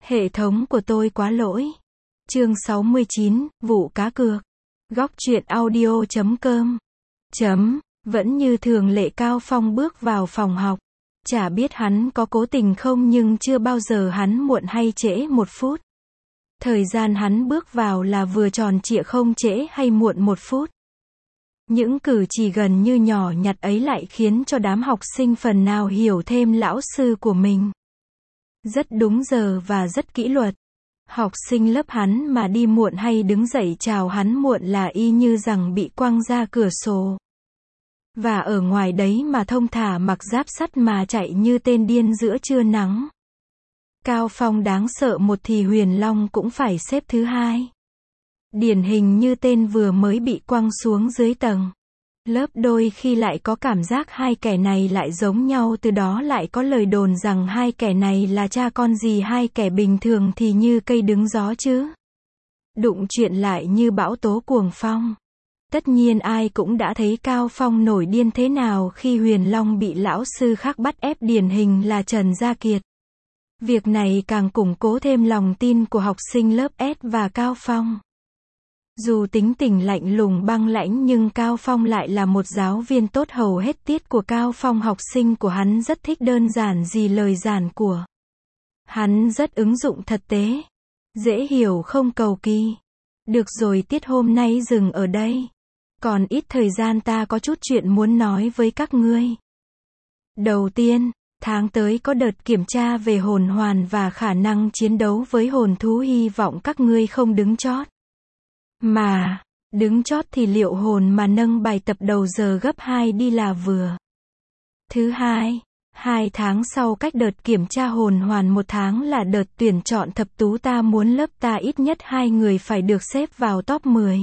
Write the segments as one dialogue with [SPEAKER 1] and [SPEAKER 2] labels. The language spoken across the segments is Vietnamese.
[SPEAKER 1] Hệ thống của tôi quá lỗi. Chương 69, vụ cá cược. Góc truyện audio.com. Vẫn như thường lệ Cao Phong bước vào phòng học. Chả biết hắn có cố tình không nhưng chưa bao giờ hắn muộn hay trễ một phút. Thời gian hắn bước vào là vừa tròn trịa không trễ hay muộn một phút. Những cử chỉ gần như nhỏ nhặt ấy lại khiến cho đám học sinh phần nào hiểu thêm lão sư của mình. Rất đúng giờ và rất kỷ luật. Học sinh lớp hắn mà đi muộn hay đứng dậy chào hắn muộn là y như rằng bị quăng ra cửa sổ. Và ở ngoài đấy mà thông thả mặc giáp sắt mà chạy như tên điên giữa trưa nắng. Cao Phong đáng sợ một thì Huyền Long cũng phải xếp thứ hai. Điển hình như tên vừa mới bị quăng xuống dưới tầng. Lớp đôi khi lại có cảm giác hai kẻ này lại giống nhau, từ đó lại có lời đồn rằng hai kẻ này là cha con gì, hai kẻ bình thường thì như cây đứng gió chứ. Đụng chuyện lại như bão tố cuồng phong. Tất nhiên ai cũng đã thấy Cao Phong nổi điên thế nào khi Huyền Long bị lão sư khác bắt ép, điển hình là Trần Gia Kiệt. Việc này càng củng cố thêm lòng tin của học sinh lớp S và Cao Phong. Dù tính tình lạnh lùng băng lãnh nhưng Cao Phong lại là một giáo viên tốt, hầu hết tiết của Cao Phong học sinh của hắn rất thích đơn giản gì lời giản của. Hắn rất ứng dụng thực tế. Dễ hiểu không cầu kỳ. Được rồi, tiết hôm nay dừng ở đây. Còn ít thời gian ta có chút chuyện muốn nói với các ngươi. Đầu tiên, tháng tới có đợt kiểm tra về hồn hoàn và khả năng chiến đấu với hồn thú, hy vọng các ngươi không đứng chót. Mà, đứng chót thì liệu hồn mà nâng bài tập đầu giờ gấp 2 đi là vừa. Thứ hai, 2 tháng sau cách đợt kiểm tra hồn hoàn 1 tháng là đợt tuyển chọn thập tú, ta muốn lớp ta ít nhất 2 người phải được xếp vào top 10.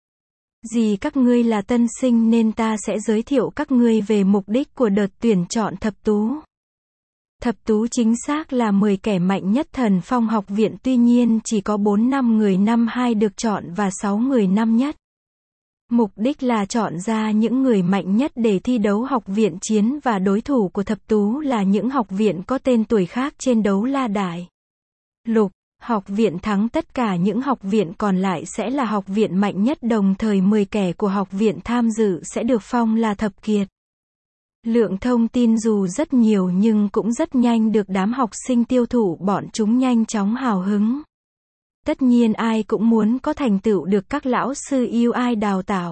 [SPEAKER 1] Vì các ngươi là tân sinh nên ta sẽ giới thiệu các ngươi về mục đích của đợt tuyển chọn thập tú. Thập tú chính xác là 10 kẻ mạnh nhất Thần Phong học viện, tuy nhiên chỉ có 4-5 người năm 2 được chọn và 6 người năm nhất. Mục đích là chọn ra những người mạnh nhất để thi đấu học viện chiến, và đối thủ của thập tú là những học viện có tên tuổi khác trên đấu la đài. Lục, học viện thắng tất cả những học viện còn lại sẽ là học viện mạnh nhất, đồng thời 10 kẻ của học viện tham dự sẽ được phong là thập kiệt. Lượng thông tin dù rất nhiều nhưng cũng rất nhanh được đám học sinh tiêu thụ, bọn chúng nhanh chóng hào hứng. Tất nhiên ai cũng muốn có thành tựu được các lão sư yêu ai đào tạo.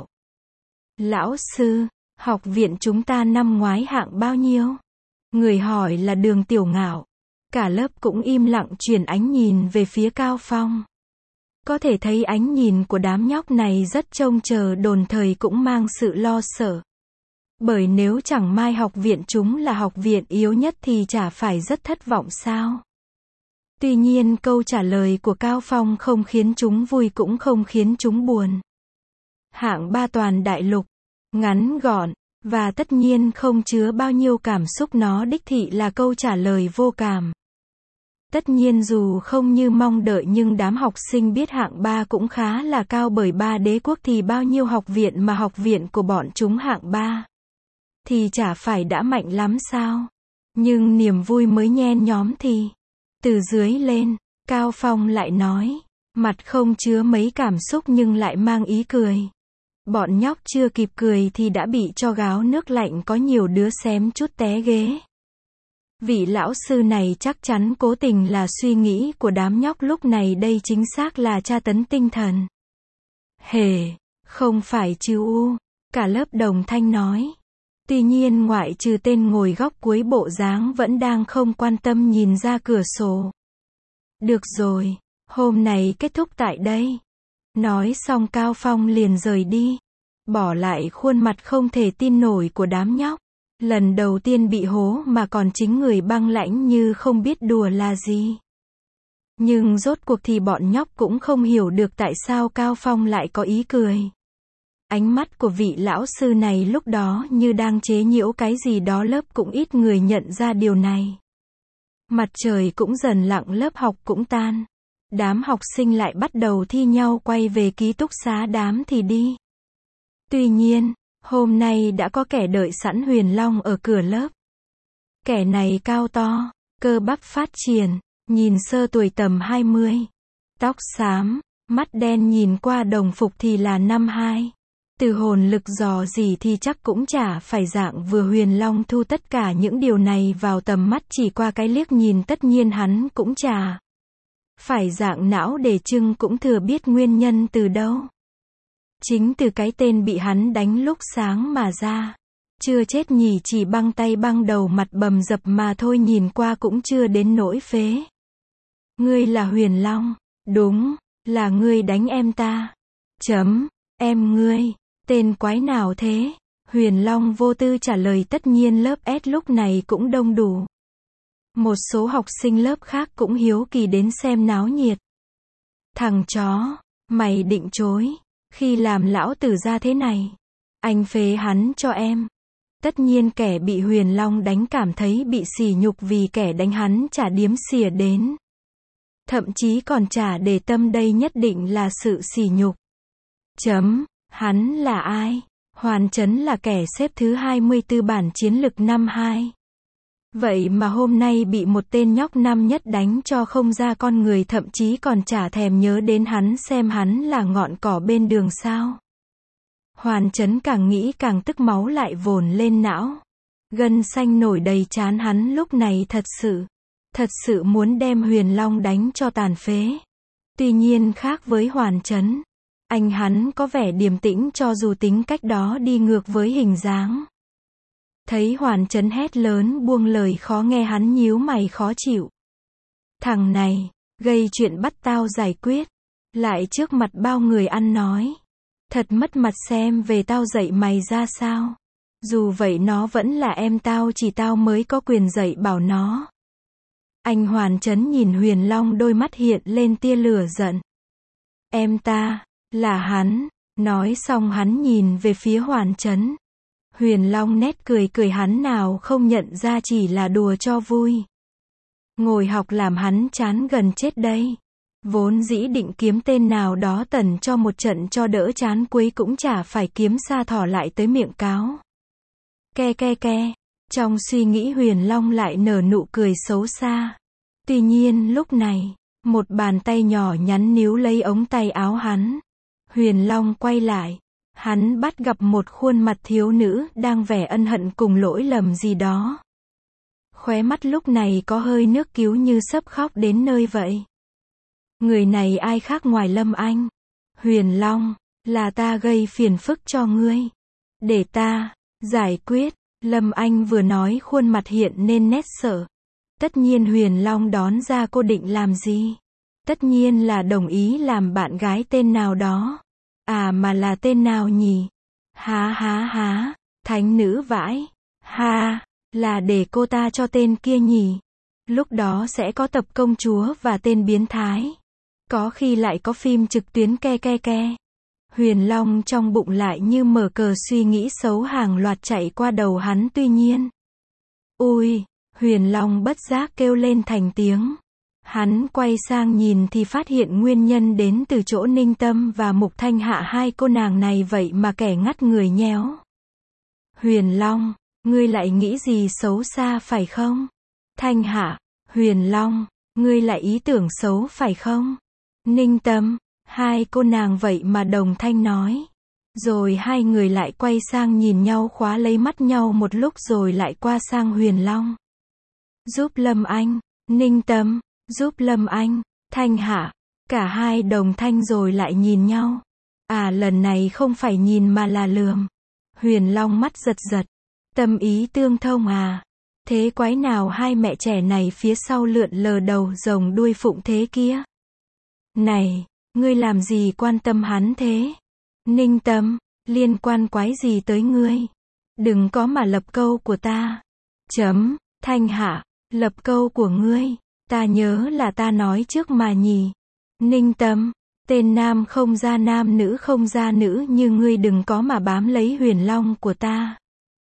[SPEAKER 1] Lão sư, học viện chúng ta năm ngoái hạng bao nhiêu? Người hỏi là Đường Tiểu Ngạo. Cả lớp cũng im lặng chuyển ánh nhìn về phía Cao Phong. Có thể thấy ánh nhìn của đám nhóc này rất trông chờ, đồng thời cũng mang sự lo sợ. Bởi nếu chẳng may học viện chúng là học viện yếu nhất thì chả phải rất thất vọng sao? Tuy nhiên câu trả lời của Cao Phong không khiến chúng vui cũng không khiến chúng buồn. Hạng 3 toàn đại lục, ngắn gọn, và tất nhiên không chứa bao nhiêu cảm xúc, nó đích thị là câu trả lời vô cảm. Tất nhiên dù không như mong đợi nhưng đám học sinh biết hạng 3 cũng khá là cao, bởi 3 đế quốc thì bao nhiêu học viện mà học viện của bọn chúng hạng 3. Thì chả phải đã mạnh lắm sao? Nhưng niềm vui mới nhen nhóm thì. Từ dưới lên, Cao Phong lại nói, mặt không chứa mấy cảm xúc nhưng lại mang ý cười. Bọn nhóc chưa kịp cười thì đã bị cho gáo nước lạnh, có nhiều đứa xém chút té ghế. Vị lão sư này chắc chắn cố tình là suy nghĩ của đám nhóc lúc này đây, chính xác là tra tấn tinh thần. Hề, không phải chứ u, cả lớp đồng thanh nói. Tuy nhiên ngoại trừ tên ngồi góc cuối bộ dáng vẫn đang không quan tâm nhìn ra cửa sổ. Được rồi, hôm nay kết thúc tại đây. Nói xong Cao Phong liền rời đi. Bỏ lại khuôn mặt không thể tin nổi của đám nhóc. Lần đầu tiên bị hố mà còn chính người băng lãnh như không biết đùa là gì. Nhưng rốt cuộc thì bọn nhóc cũng không hiểu được tại sao Cao Phong lại có ý cười. Ánh mắt của vị lão sư này lúc đó như đang chế giễu cái gì đó, lớp cũng ít người nhận ra điều này. Mặt trời cũng dần lặn, lớp học cũng tan. Đám học sinh lại bắt đầu thi nhau quay về ký túc xá, đám thì đi. Tuy nhiên, hôm nay đã có kẻ đợi sẵn Huyền Long ở cửa lớp. Kẻ này cao to, cơ bắp phát triển, Nhìn sơ tuổi tầm 20. Tóc xám, mắt đen, nhìn qua đồng phục thì là năm 2. Từ hồn lực dò dỉ thì chắc cũng chả phải dạng vừa. Huyền Long thu tất cả những điều này vào tầm mắt, chỉ qua cái liếc nhìn tất nhiên hắn cũng chả phải dạng não để trưng, cũng thừa biết nguyên nhân từ đâu. Chính từ cái tên bị hắn đánh lúc sáng mà ra. Chưa chết nhỉ, chỉ băng tay băng đầu, mặt bầm dập mà thôi, nhìn qua cũng chưa đến nỗi phế. Ngươi là Huyền Long? Đúng, là ngươi đánh em ta. Em ngươi, tên quái nào thế? Huyền Long vô tư trả lời. Tất nhiên lớp S lúc này cũng đông đủ. Một số học sinh lớp khác cũng hiếu kỳ đến xem náo nhiệt. Thằng chó, mày định chối khi làm lão tử ra thế này? Anh phế hắn cho em. Tất nhiên kẻ bị Huyền Long đánh cảm thấy bị sỉ nhục vì kẻ đánh hắn chả điếm xỉa đến. Thậm chí còn chả để tâm, đây nhất định là sự sỉ nhục. Hắn là ai? Hoàn Chấn là kẻ xếp thứ 24 bảng chiến lực năm 2. Vậy mà hôm nay bị một tên nhóc năm nhất đánh cho không ra con người, thậm chí còn chả thèm nhớ đến hắn, xem hắn là ngọn cỏ bên đường sao? Hoàn Chấn càng nghĩ càng tức, máu lại vồn lên não. Gân xanh nổi đầy trán hắn lúc này, thật sự muốn đem Huyền Long đánh cho tàn phế. Tuy nhiên khác với Hoàn Chấn, hắn có vẻ điềm tĩnh, cho dù tính cách đó đi ngược với hình dáng. Thấy Hoàn Chấn hét lớn buông lời khó nghe, hắn nhíu mày khó chịu. Thằng này, gây chuyện bắt tao giải quyết, lại trước mặt bao người ăn nói. Thật mất mặt, xem về tao dạy mày ra sao. Dù vậy nó vẫn là em tao, chỉ tao mới có quyền dạy bảo nó. Anh Hoàn Chấn nhìn Huyền Long, đôi mắt hiện lên tia lửa giận. Em ta, là hắn. Nói xong hắn nhìn về phía Hoàn Chấn. Huyền Long nét cười cười, hắn nào không nhận ra chỉ là đùa cho vui. Ngồi học làm hắn chán gần chết đây. Vốn dĩ định kiếm tên nào đó tẩn cho một trận cho đỡ chán, cuối cũng chả phải kiếm xa thỏ lại tới miệng cáo. Ke. Trong suy nghĩ Huyền Long lại nở nụ cười xấu xa. Tuy nhiên lúc này, một bàn tay nhỏ nhắn níu lấy ống tay áo hắn. Huyền Long quay lại. Hắn bắt gặp một khuôn mặt thiếu nữ đang vẻ ân hận cùng lỗi lầm gì đó. Khóe mắt lúc này có hơi nước cứu, như sắp khóc đến nơi vậy. Người này ai khác ngoài Lâm Anh? Huyền Long, là ta gây phiền phức cho ngươi. Để ta giải quyết. Lâm Anh vừa nói khuôn mặt hiện nên nét sợ. Tất nhiên Huyền Long đón ra cô định làm gì? Tất nhiên là đồng ý làm bạn gái tên nào đó. À mà là tên nào nhỉ? Há, thánh nữ vãi. Ha, là để cô ta cho tên kia nhỉ? Lúc đó sẽ có tập công chúa và tên biến thái. Có khi lại có phim trực tuyến ke. Huyền Long trong bụng lại như mở cờ, suy nghĩ xấu hàng loạt chạy qua đầu hắn. Tuy nhiên, ui, Huyền Long bất giác kêu lên thành tiếng. Hắn quay sang nhìn thì phát hiện nguyên nhân đến từ chỗ Ninh Tâm và Mục Thanh Hạ, hai cô nàng này vậy mà kẻ ngắt người nhéo. Huyền Long, ngươi lại nghĩ gì xấu xa phải không? Thanh Hạ, Huyền Long, ngươi lại ý tưởng xấu phải không? Ninh Tâm, hai cô nàng vậy mà đồng thanh nói. Rồi hai người lại quay sang nhìn nhau, khóa lấy mắt nhau một lúc rồi lại qua sang Huyền Long. Giúp Lâm Anh. Ninh Tâm, giúp Lâm Anh. Thanh Hạ, cả hai đồng thanh rồi lại nhìn nhau. À, lần này không phải nhìn mà là lườm. Huyền Long mắt giật. Tâm ý tương thông à? Thế quái nào hai mẹ trẻ này phía sau lượn lờ đầu rồng đuôi phụng thế kia? Này, ngươi làm gì quan tâm hắn thế? Ninh Tâm, liên quan quái gì tới ngươi? Đừng có mà lập câu của ta. Thanh Hạ, lập câu của ngươi. Ta nhớ là ta nói trước mà nhỉ. Ninh Tâm, tên nam không ra nam, nữ không ra nữ, như ngươi đừng có mà bám lấy Huyền Long của ta.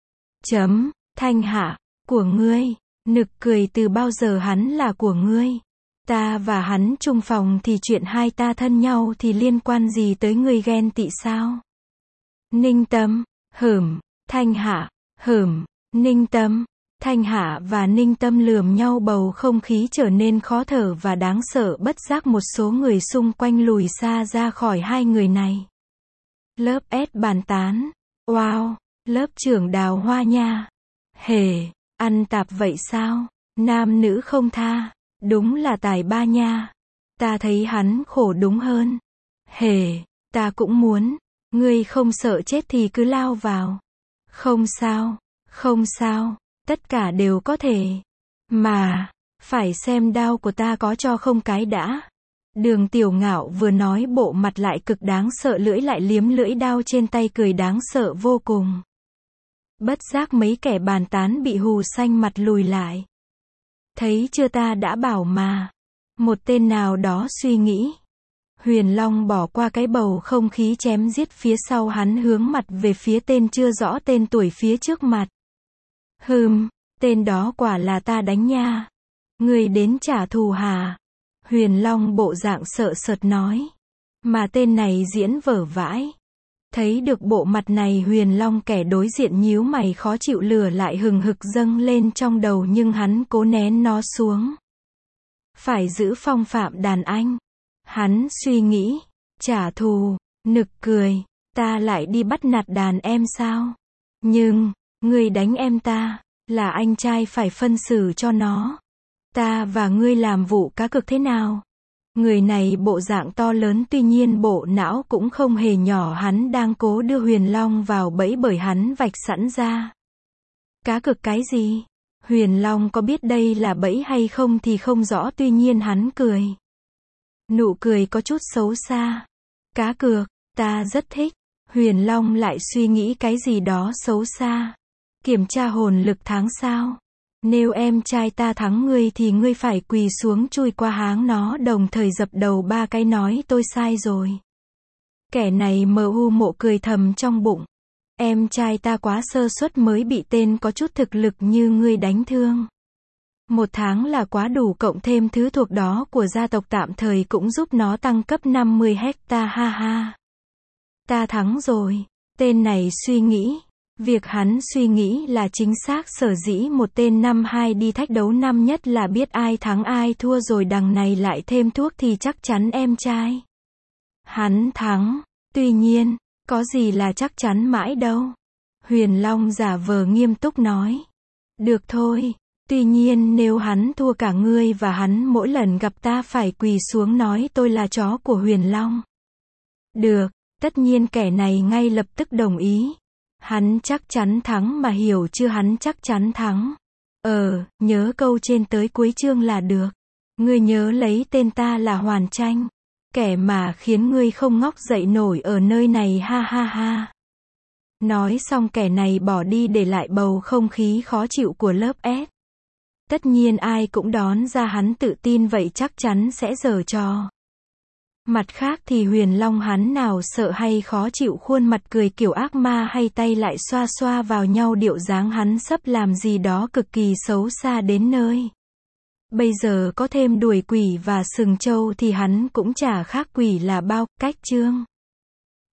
[SPEAKER 1] Thanh Hạ, của ngươi. Nực cười, từ bao giờ hắn là của ngươi? Ta và hắn chung phòng thì chuyện hai ta thân nhau thì liên quan gì tới ngươi, ghen tị sao? Ninh Tâm, Thanh Hạ, Ninh Tâm, Thanh Hạ và Ninh Tâm lườm nhau, bầu không khí trở nên khó thở và đáng sợ, bất giác một số người xung quanh lùi xa ra khỏi hai người này. Lớp S bàn tán. Wow, lớp trưởng Đào Hoa nha. Hề, ăn tạp vậy sao? Nam nữ không tha. Đúng là tài ba nha. Ta thấy hắn khổ đúng hơn. Hề, ta cũng muốn. Ngươi không sợ chết thì cứ lao vào. Không sao, không sao. Tất cả đều có thể. Mà, phải xem đao của ta có cho không cái đã. Đường Tiểu Ngạo vừa nói bộ mặt lại cực đáng sợ, lưỡi lại liếm lưỡi đao trên tay, cười đáng sợ vô cùng. Bất giác mấy kẻ bàn tán bị hù xanh mặt lùi lại. Thấy chưa, ta đã bảo mà. Một tên nào đó suy nghĩ. Huyền Long bỏ qua cái bầu không khí chém giết phía sau hắn, hướng mặt về phía tên chưa rõ tên tuổi phía trước mặt. Tên đó quả là ta đánh nha. Người đến trả thù hả? Huyền Long bộ dạng sợ sệt nói. Mà tên này diễn vở vãi. Thấy được bộ mặt này, Huyền Long kẻ đối diện nhíu mày khó chịu, lửa lại hừng hực dâng lên trong đầu nhưng hắn cố nén nó xuống. Phải giữ phong phạm đàn anh. Hắn suy nghĩ. Trả thù. Nực cười. Ta lại đi bắt nạt đàn em sao? Nhưng, ngươi đánh em ta, là anh trai phải phân xử cho nó. Ta và ngươi làm vụ cá cược thế nào? Người này bộ dạng to lớn, tuy nhiên bộ não cũng không hề nhỏ, hắn đang cố đưa Huyền Long vào bẫy bởi hắn vạch sẵn ra. Cá cược cái gì? Huyền Long có biết đây là bẫy hay không thì không rõ, tuy nhiên hắn cười. Nụ cười có chút xấu xa. Cá cược, ta rất thích. Huyền Long lại suy nghĩ cái gì đó xấu xa. Kiểm tra hồn lực tháng sao? Nếu em trai ta thắng ngươi thì ngươi phải quỳ xuống chui qua háng nó, đồng thời dập đầu 3 cái nói tôi sai rồi. Kẻ này mộ cười thầm trong bụng. Em trai ta quá sơ suất mới bị tên có chút thực lực như ngươi đánh thương. 1 tháng là quá đủ, cộng thêm thứ thuộc đó của gia tộc tạm thời cũng giúp nó tăng cấp 50 hecta, ha ha. Ta thắng rồi. Tên này suy nghĩ. Việc hắn suy nghĩ là chính xác, sở dĩ một tên năm 2 đi thách đấu năm nhất là biết ai thắng ai thua rồi, đằng này lại thêm thuốc thì chắc chắn em trai hắn thắng. Tuy nhiên, có gì là chắc chắn mãi đâu. Huyền Long giả vờ nghiêm túc nói. Được thôi. Tuy nhiên nếu hắn thua cả ngươi và hắn mỗi lần gặp ta phải quỳ xuống nói tôi là chó của Huyền Long. Được. Tất nhiên kẻ này ngay lập tức đồng ý. Hắn chắc chắn thắng mà, hiểu chưa, hắn chắc chắn thắng. Nhớ câu trên tới cuối chương là được. Ngươi nhớ lấy tên ta là Hoàn Tranh. Kẻ mà khiến ngươi không ngóc dậy nổi ở nơi này, ha ha ha. Nói xong kẻ này bỏ đi, để lại bầu không khí khó chịu của lớp S. Tất nhiên ai cũng đoán ra hắn tự tin vậy chắc chắn sẽ giở trò. Mặt khác thì Huyền Long hắn nào sợ hay khó chịu, khuôn mặt cười kiểu ác ma, hay tay lại xoa xoa vào nhau, điệu dáng hắn sắp làm gì đó cực kỳ xấu xa đến nơi. Bây giờ có thêm đuổi quỷ và sừng trâu thì hắn cũng chả khác quỷ là bao. Cách chương